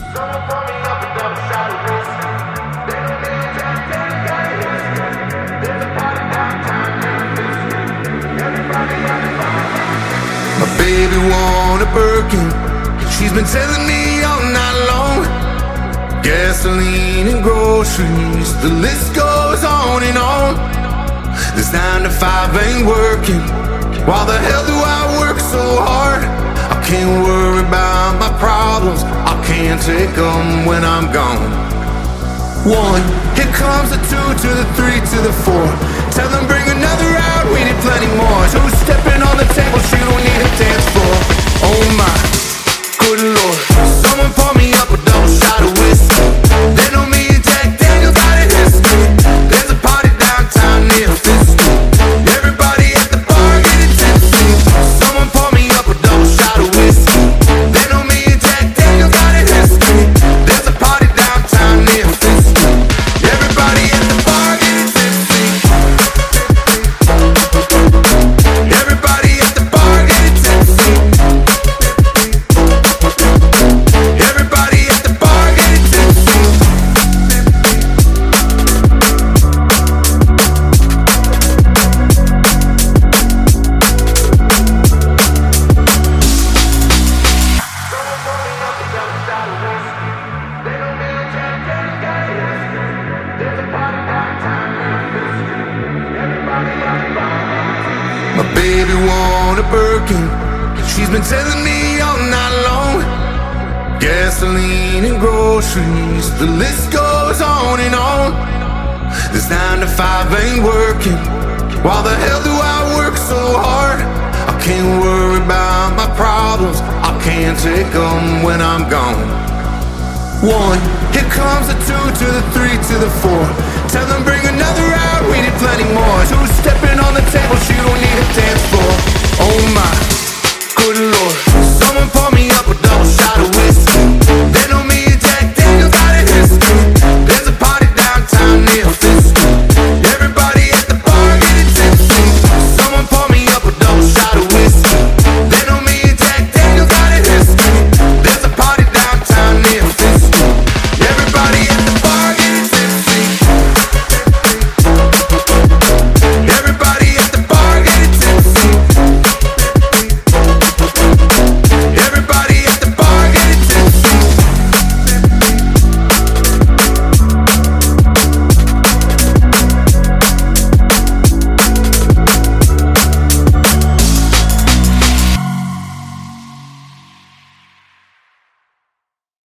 My baby want a Birkin. She's been telling me all night long. Gasoline and groceries, the list goes on and on. This 9 to 5 ain't working. Why the hell do I work so hard? I can't worry about my problems. I can't take them when I'm gone. 1, here comes the 2 to the 3 to the 4. Tell them bring another out, we need plenty more. 2 stepping on the table, she don't need a dance floor. Oh my, good lord. Someone pour me up a double shot of whiskey. They know me and Jack Daniels got a history. There's a party downtown near Fifth Street. Everybody at the bar getting tipsy. Someone pour me up a double shot of whiskey. They know me and Jack Daniels got a history. There's a party downtown near Fifth Street. Everybody at the bar getting tipsy. Everybody at the bar getting tipsy. Everybody at the bar getting tipsy. My baby want a Birkin. She's been telling me all night long. Gasoline and groceries, the list goes on and on. This 9 to 5 ain't working. Why the hell do I work so hard? I can't worry about my problems. I can't take them when I'm gone. 1, here comes the 2 to the 3 to the 4. Tell them bring another out, we need plenty more. 2 stepping on the table, she don't need a dance floor. Oh my, good lord. Someone pour me up